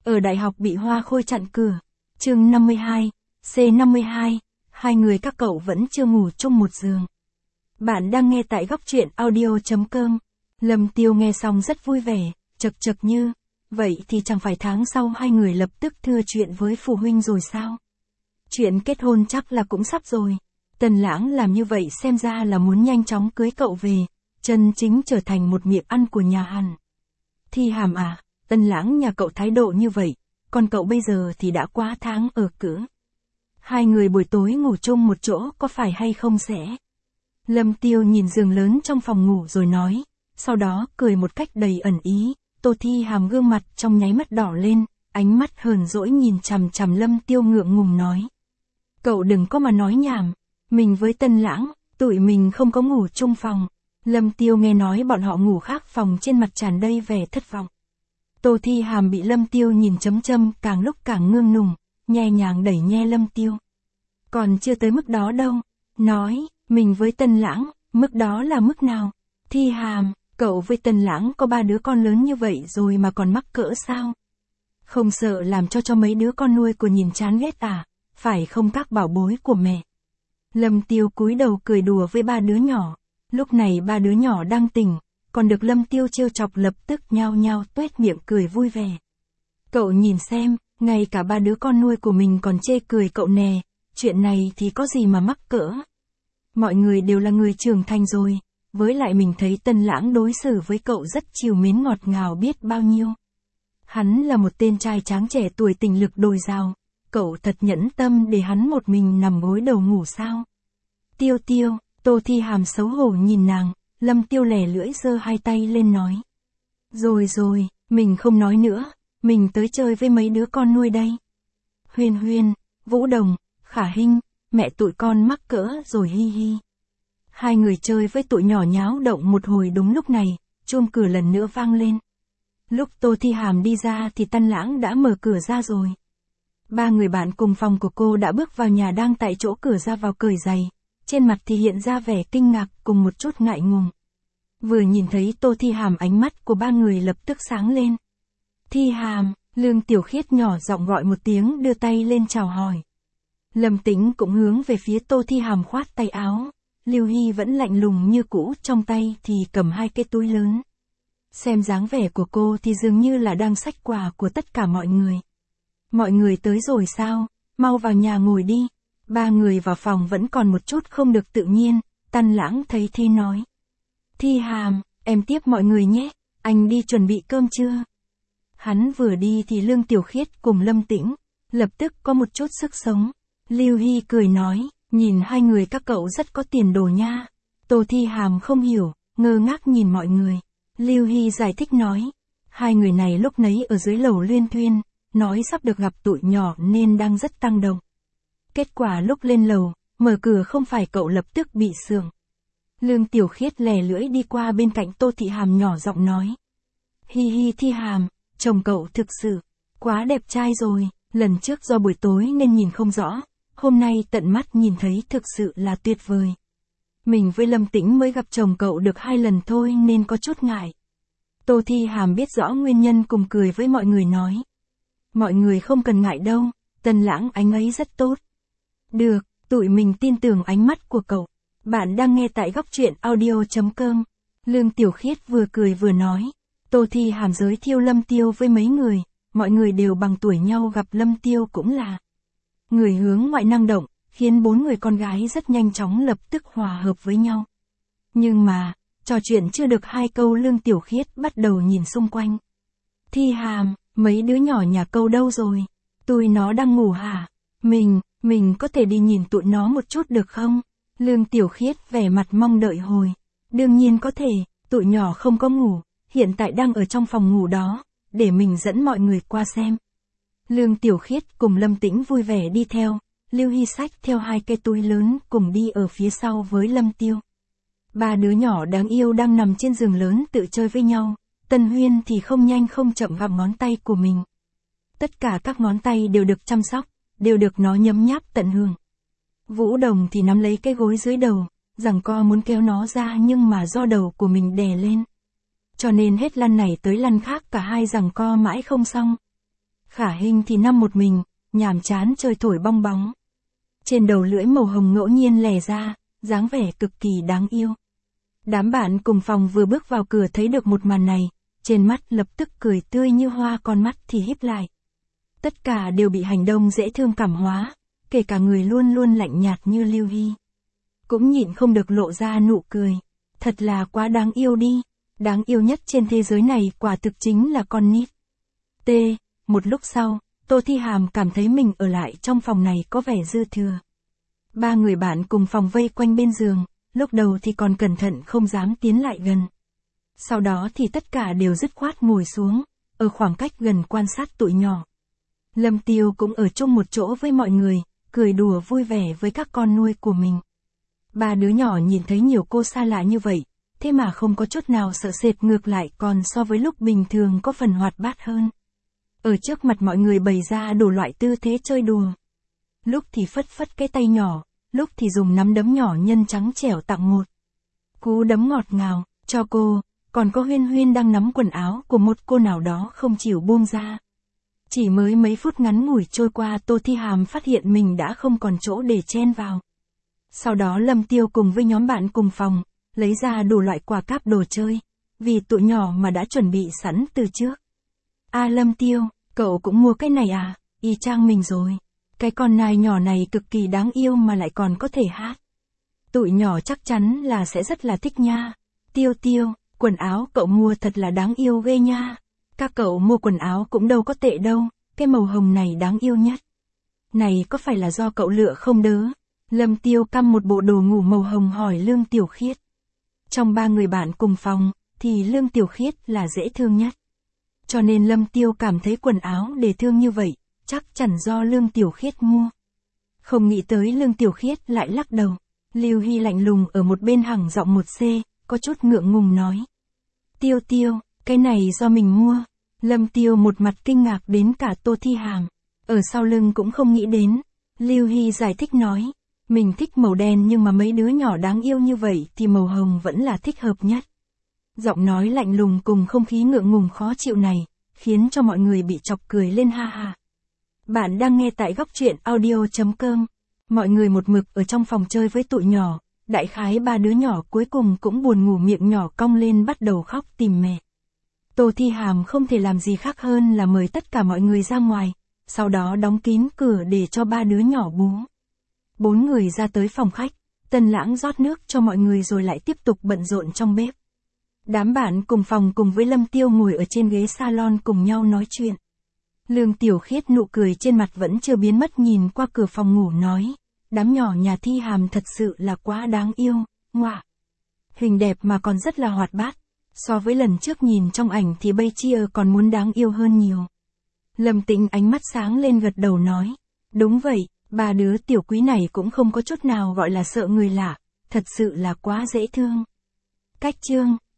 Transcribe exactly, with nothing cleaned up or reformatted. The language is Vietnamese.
Ở đại học bị Hoa Khôi chặn cửa. Chương năm mươi hai, C năm mươi hai, hai người các cậu vẫn chưa ngủ chung một giường. Bạn đang nghe tại góc truyện audio chấm com. Lâm Tiêu nghe xong rất vui vẻ, chật chật như, vậy thì chẳng phải tháng sau hai người lập tức thưa chuyện với phụ huynh rồi sao? Chuyện kết hôn chắc là cũng sắp rồi. Tần Lãng làm như vậy xem ra là muốn nhanh chóng cưới cậu về, chân chính trở thành một miệng ăn của nhà Hàn. Thi Hàm à, Tần Lãng nhà cậu thái độ như vậy, còn cậu bây giờ thì đã quá tháng ở cữ. Hai người buổi tối ngủ chung một chỗ có phải hay không sẽ? Lâm Tiêu nhìn giường lớn trong phòng ngủ rồi nói, sau đó cười một cách đầy ẩn ý. Tô Thi Hàm gương mặt trong nháy mắt đỏ lên, ánh mắt hờn dỗi nhìn chằm chằm Lâm Tiêu ngượng ngùng nói. Cậu đừng có mà nói nhảm, mình với Tân Lãng, tụi mình không có ngủ chung phòng. Lâm Tiêu nghe nói bọn họ ngủ khác phòng trên mặt tràn đầy vẻ thất vọng. Tô Thi Hàm bị Lâm Tiêu nhìn chấm châm càng lúc càng ngương nùng, nhẹ nhàng đẩy nhe Lâm Tiêu. Còn chưa tới mức đó đâu, nói, mình với Tân Lãng, mức đó là mức nào? Thi Hàm, cậu với Tân Lãng có ba đứa con lớn như vậy rồi mà còn mắc cỡ sao? Không sợ làm cho cho mấy đứa con nuôi của nhìn chán ghét à, phải không các bảo bối của mẹ? Lâm Tiêu cúi đầu cười đùa với ba đứa nhỏ, lúc này ba đứa nhỏ đang tỉnh, còn được Lâm Tiêu trêu chọc lập tức nhao nhao tuét miệng cười vui vẻ. Cậu nhìn xem, ngay cả ba đứa con nuôi của mình còn chê cười cậu nè, chuyện này thì có gì mà mắc cỡ. Mọi người đều là người trưởng thành rồi, với lại mình thấy Tân Lãng đối xử với cậu rất chiều mến ngọt ngào biết bao nhiêu. Hắn là một tên trai tráng trẻ tuổi tình lực dồi dào, cậu thật nhẫn tâm để hắn một mình nằm gối đầu ngủ sao? Tiêu Tiêu, Tô Thi Hàm xấu hổ nhìn nàng, Lâm Tiêu lẻ lưỡi giơ hai tay lên nói. Rồi rồi, mình không nói nữa, mình tới chơi với mấy đứa con nuôi đây. Huyên Huyên, Vũ Đồng, Khả Hinh, mẹ tụi con mắc cỡ rồi hi hi. Hai người chơi với tụi nhỏ nháo động một hồi đúng lúc này, chuông cửa lần nữa vang lên. Lúc Tô Thi Hàm đi ra thì Tân Lãng đã mở cửa ra rồi. Ba người bạn cùng phòng của cô đã bước vào nhà đang tại chỗ cửa ra vào cởi giày, trên mặt thì hiện ra vẻ kinh ngạc cùng một chút ngại ngùng. Vừa nhìn thấy Tô Thi Hàm ánh mắt của ba người lập tức sáng lên. Thi Hàm, Lương Tiểu Khiết nhỏ giọng gọi một tiếng đưa tay lên chào hỏi. Lâm Tĩnh cũng hướng về phía Tô Thi Hàm khoát tay áo. Lưu Hy vẫn lạnh lùng như cũ, trong tay thì cầm hai cái túi lớn. Xem dáng vẻ của cô thì dường như là đang xách quà của tất cả mọi người. Mọi người tới rồi sao, mau vào nhà ngồi đi. Ba người vào phòng vẫn còn một chút không được tự nhiên, Tân Lãng thấy Thi nói. Thi Hàm, em tiếp mọi người nhé, anh đi chuẩn bị cơm chưa? Hắn vừa đi thì Lương Tiểu Khiết cùng Lâm Tĩnh, lập tức có một chút sức sống. Lưu Hy cười nói, nhìn hai người các cậu rất có tiền đồ nha. Tô Thi Hàm không hiểu, ngơ ngác nhìn mọi người. Lưu Hy giải thích nói, hai người này lúc nấy ở dưới lầu luyên thuyên, nói sắp được gặp tụi nhỏ nên đang rất tăng động. Kết quả lúc lên lầu, mở cửa không phải cậu lập tức bị sượng. Lương Tiểu Khiết lè lưỡi đi qua bên cạnh Tô Thị Hàm nhỏ giọng nói. Hi hi Thi Hàm, chồng cậu thực sự, quá đẹp trai rồi, lần trước do buổi tối nên nhìn không rõ, hôm nay tận mắt nhìn thấy thực sự là tuyệt vời. Mình với Lâm Tĩnh mới gặp chồng cậu được hai lần thôi nên có chút ngại. Tô Thi Hàm biết rõ nguyên nhân cùng cười với mọi người nói. Mọi người không cần ngại đâu, Tân Lãng anh ấy rất tốt. Được, tụi mình tin tưởng ánh mắt của cậu. Bạn đang nghe tại góc truyện audio chấm com. Lương Tiểu Khiết vừa cười vừa nói. Tô Thi Hàm giới thiệu Lâm Tiêu với mấy người, mọi người đều bằng tuổi nhau, gặp Lâm Tiêu cũng là người hướng ngoại năng động, khiến bốn người con gái rất nhanh chóng lập tức hòa hợp với nhau. Nhưng mà, trò chuyện chưa được hai câu Lương Tiểu Khiết bắt đầu nhìn xung quanh. Thi Hàm, mấy đứa nhỏ nhà cậu đâu rồi? Tụi nó đang ngủ hả? Mình, mình có thể đi nhìn tụi nó một chút được không? Lương Tiểu Khiết vẻ mặt mong đợi hồi. Đương nhiên có thể, tụi nhỏ không có ngủ, hiện tại đang ở trong phòng ngủ đó, để mình dẫn mọi người qua xem. Lương Tiểu Khiết cùng Lâm Tĩnh vui vẻ đi theo, Lưu Hy xách theo hai cái túi lớn cùng đi ở phía sau với Lâm Tiêu. Ba đứa nhỏ đáng yêu đang nằm trên giường lớn tự chơi với nhau, Tân Huyên thì không nhanh không chậm gặm ngón tay của mình. Tất cả các ngón tay đều được chăm sóc, đều được nó nhấm nháp tận hưởng. Vũ Đồng thì nắm lấy cái gối dưới đầu, giằng co muốn kéo nó ra nhưng mà do đầu của mình đè lên. Cho nên hết lăn này tới lăn khác cả hai giằng co mãi không xong. Khả Hinh thì nằm một mình, nhàm chán chơi thổi bong bóng. Trên đầu lưỡi màu hồng ngẫu nhiên lè ra, dáng vẻ cực kỳ đáng yêu. Đám bạn cùng phòng vừa bước vào cửa thấy được một màn này, trên mắt lập tức cười tươi như hoa, con mắt thì híp lại. Tất cả đều bị hành động dễ thương cảm hóa, kể cả người luôn luôn lạnh nhạt như Lưu Hy. Cũng nhịn không được lộ ra nụ cười. Thật là quá đáng yêu đi. Đáng yêu nhất trên thế giới này quả thực chính là con nít. T. Một lúc sau, Tô Thi Hàm cảm thấy mình ở lại trong phòng này có vẻ dư thừa. Ba người bạn cùng phòng vây quanh bên giường, lúc đầu thì còn cẩn thận không dám tiến lại gần. Sau đó thì tất cả đều dứt khoát ngồi xuống, ở khoảng cách gần quan sát tụi nhỏ. Lâm Tiêu cũng ở chung một chỗ với mọi người, cười đùa vui vẻ với các con nuôi của mình. Ba đứa nhỏ nhìn thấy nhiều cô xa lạ như vậy, thế mà không có chút nào sợ sệt, ngược lại còn so với lúc bình thường có phần hoạt bát hơn. Ở trước mặt mọi người bày ra đủ loại tư thế chơi đùa. Lúc thì phất phất cái tay nhỏ, lúc thì dùng nắm đấm nhỏ nhân trắng trẻo tặng một cú đấm ngọt ngào cho cô, còn có Huyên Huyên đang nắm quần áo của một cô nào đó không chịu buông ra. Chỉ mới mấy phút ngắn ngủi trôi qua, Tô Thi Hàm phát hiện mình đã không còn chỗ để chen vào. Sau đó Lâm Tiêu cùng với nhóm bạn cùng phòng, lấy ra đủ loại quà cáp đồ chơi, vì tụi nhỏ mà đã chuẩn bị sẵn từ trước. À Lâm Tiêu, cậu cũng mua cái này à? Y chang mình rồi. Cái con nai nhỏ này cực kỳ đáng yêu mà lại còn có thể hát. Tụi nhỏ chắc chắn là sẽ rất là thích nha. Tiêu Tiêu, quần áo cậu mua thật là đáng yêu ghê nha. Các cậu mua quần áo cũng đâu có tệ đâu, cái màu hồng này đáng yêu nhất. Này có phải là do cậu lựa không đớ? Lâm Tiêu căm một bộ đồ ngủ màu hồng hỏi Lương Tiểu Khiết. Trong ba người bạn cùng phòng, thì Lương Tiểu Khiết là dễ thương nhất. Cho nên Lâm Tiêu cảm thấy quần áo để thương như vậy, chắc chắn do Lương Tiểu Khiết mua. Không nghĩ tới Lương Tiểu Khiết lại lắc đầu. Lưu Hy lạnh lùng ở một bên hẳng giọng một C, có chút ngượng ngùng nói. Tiêu Tiêu, cái này do mình mua. Lâm Tiêu một mặt kinh ngạc đến cả Tô Thi Hàm. Ở sau lưng cũng không nghĩ đến. Lưu Hy giải thích nói. Mình thích màu đen nhưng mà mấy đứa nhỏ đáng yêu như vậy thì màu hồng vẫn là thích hợp nhất. Giọng nói lạnh lùng cùng không khí ngượng ngùng khó chịu này, khiến cho mọi người bị chọc cười lên ha ha. Bạn đang nghe tại góc truyện audio chấm com. Mọi người một mực ở trong phòng chơi với tụi nhỏ, đại khái ba đứa nhỏ cuối cùng cũng buồn ngủ, miệng nhỏ cong lên bắt đầu khóc tìm mẹ. Tô Thi Hàm không thể làm gì khác hơn là mời tất cả mọi người ra ngoài, sau đó đóng kín cửa để cho ba đứa nhỏ bú. Bốn người ra tới phòng khách, Tân Lãng rót nước cho mọi người rồi lại tiếp tục bận rộn trong bếp. Đám bạn cùng phòng cùng với Lâm Tiêu ngồi ở trên ghế salon cùng nhau nói chuyện. Lương Tiểu Khiết nụ cười trên mặt vẫn chưa biến mất, nhìn qua cửa phòng ngủ nói, đám nhỏ nhà Thi Hàm thật sự là quá đáng yêu, ngoạ. Hình đẹp mà còn rất là hoạt bát, so với lần trước nhìn trong ảnh thì bây chia còn muốn đáng yêu hơn nhiều. Lâm Tĩnh ánh mắt sáng lên gật đầu nói, đúng vậy, ba đứa tiểu quý này cũng không có chút nào gọi là sợ người lạ, thật sự là quá dễ thương. Cách chương